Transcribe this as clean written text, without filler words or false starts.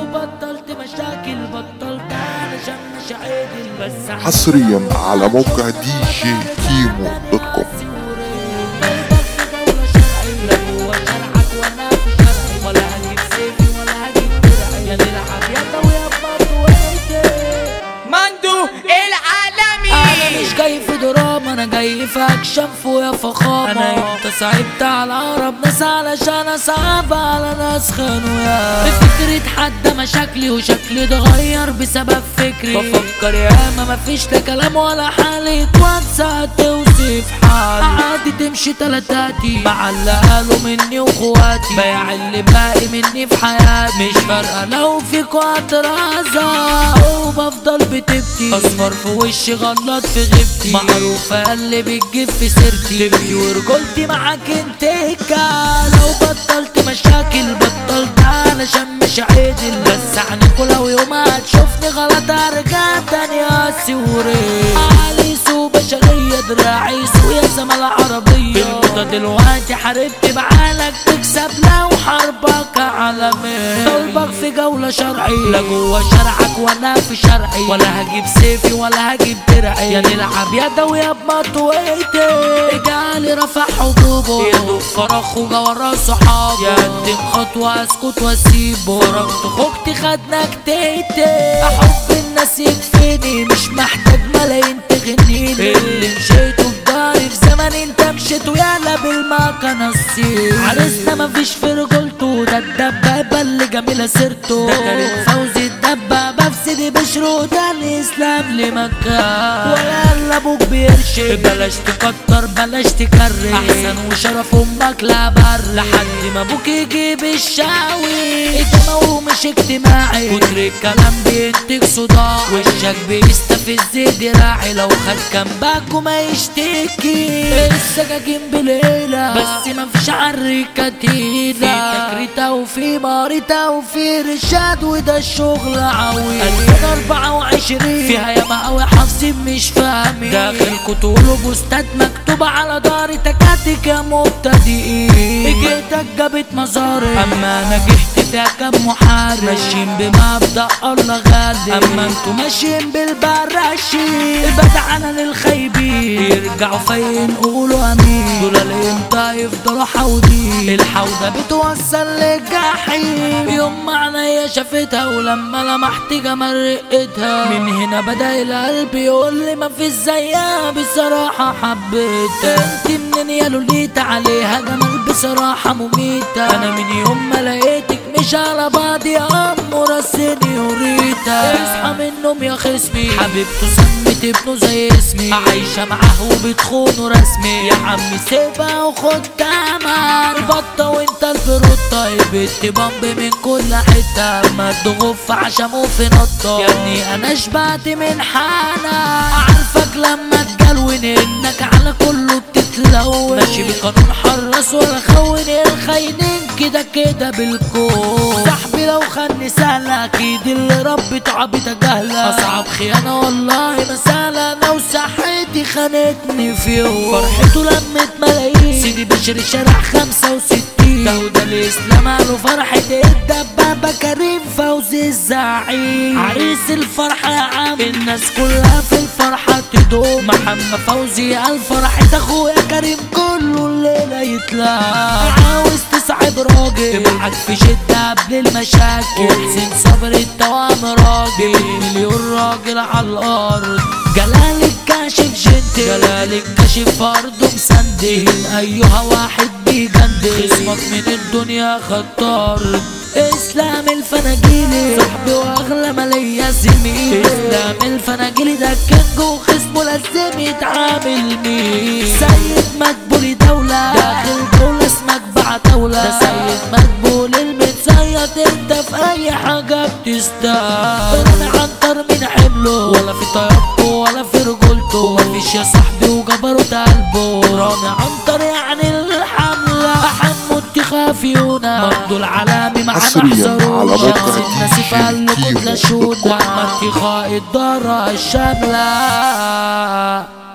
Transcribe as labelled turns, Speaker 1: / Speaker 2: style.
Speaker 1: بطلت مشاكل بطلت علشان مش عادل بس
Speaker 2: حصريا على موقع دي جي كيمو دوت كوم.
Speaker 1: جاي في دراما انا جاي في اكشن فويا فخامة. انا انت صعبت على اقرب ناس علشان اصعب على ناس خانوا يا بفكرة حد مشاكلي وشكلي اتغير بسبب فكري. بفكر ياما مفيش لا كلام ولا حالة واتسع توصف حالي. عادي تمشي تلاتاتي مع اللي قالوا مني واخواتي. بيع اللي باقي مني في حياتي مش فارقة لو فيكوا اعتراضات وبفضل بتبكي. اصفر في وشي غلط في غيبتي معروفة اللي بتجيب في سيرتي. لبي ورجولتي معاك انتكا. لو بطلت مشاكل بطلت علشان مش عادل بس عنكوا لو يوم هتشوفني غلط ارجع تاني اسوري. علي سو بشرية دراعي سو يا زمالة عربية. بالموضة دلوقتي حاربت بعقلك تكسب لو حربك عالمية. طلبك في جولة شرعي لا جوا شرعك وانا في شرعي. ولا هجيب سيفي ولا هجيب درعي. يا نلعب يدوي يا بمطويتي. اجعلي رفع حبوبه يدوب فرخ وجورا صحابه. يقدم خطوة اسكت واسيبه. فرقت خوجتي خدنا كتيتي. احب الناس يكفيني مش محتاج ملايين تغنيني. اللي مشيته في داري في زمن انت مشيت ويالا بالمكنة السير. عرسنا مفيش في رجولته ده الدبابة اللي جميلة سيرته. ده كريم فوزي الدبابة في سيدي بشرو ده الاسلام لمكان. ولا ابوك بيرشد بلاش تكتر بلاش تكرر. احسن وشرف امك لا بر لحد ما ابوك يجيب الشاوي. اجتماعي مش اجتماعي كتر الكلام بينتج صداع. وشك بيستفز دراعي لو خد كمباك وما يشتكي. السكاكين بليلة بس مفيش عركة تقيلة. في تكريتة وفي ماريتا وفي رشاد وده الشغل عويل. 2024 فيها ياما قوي حافظين مش فاهمين. داخل تقولوا بوستات مكتوبة على داري تكاتك يا مبتدئين. جيتك جابت مزاري اما انا جحت فيها كام محارب. ماشيين بمبدأ الله غالب اما انتوا ماشيين بالبراشين. البدعنة للخايبين يرجعوا فين قولوا امين. دول الامتى يفضلوا حاودين. الحوضة بتوصل للجحيم. يوم ما عينيا شافتها ولما لمحت جمال رقتها. من هنا بدأ القلب يقول لي مفيش زيها بصراحة حبيتها. انت منين يا لوليتا عليها جمال بصراحة مميتة. انا من يوم ما لقيتك مش على بعض يا امورة سينيوريتا. اصحى من النوم يا خصمي حبيبته سمت ابنه زي اسمي. عايشة معاه وبتخونه رسمي. يا عمي سيبها وخد تمن بطة وانت الفروتة. البت بامب من كل حتة ما تغف عشمه في نطة. يا ابني انا شبعت من حانا. عارفك لما تجلون انك على كله بتتلون. ماشي بقانون حراس ولا خون الخاينين كده كده بالكون. صاحبي لو خاني سهلة اكيد اللي ربته عبيطة جهلة. اصعب خيانة والله مسألة انا وصحتي خانتني في يوم. فرحته لمت ملايين سيدي بشري شارع 65. ده الاسلام قالوا فرحة الدبابة كريم فوزي الزعيم. عريس الفرحة يا عم الناس كلها في الفرحة تدوم. محمد فوزي قال فرحة اخويا كريم كله الليلة يتلاقى. عاوز تسعد راجل تبعت في شدة قبل المشاكل. حسين صبر التوام راجل مليون راجل على الارض. جلال الكاشف جنتي جلال الكاشف ارضه مسندل. ايها واحد بيجندل خصمك من الدنيا خطار. اسلام الفناجيلي صاحبي واغلى ما ليا زميلي. اسلام الفناجيلي ده كينج وخصمه لازم يتعامل مين. سيد مدبولي دولة داخل دولة اسمك بعتولة. ده سيد مدبول المتصيد انت في اي حاجة بتستاهل. رامي عنتر من حمله ولا في طيبته ولا في رجولته. مفيش يا صاحبي وجبروت قلبه. رامي عنتر يعني الحملة حمو خافيونا. برضو العلامي معانا
Speaker 2: حصريا على موقع
Speaker 1: الناس قال له كتلة شونا. واحمد خائد دارة الشاملة.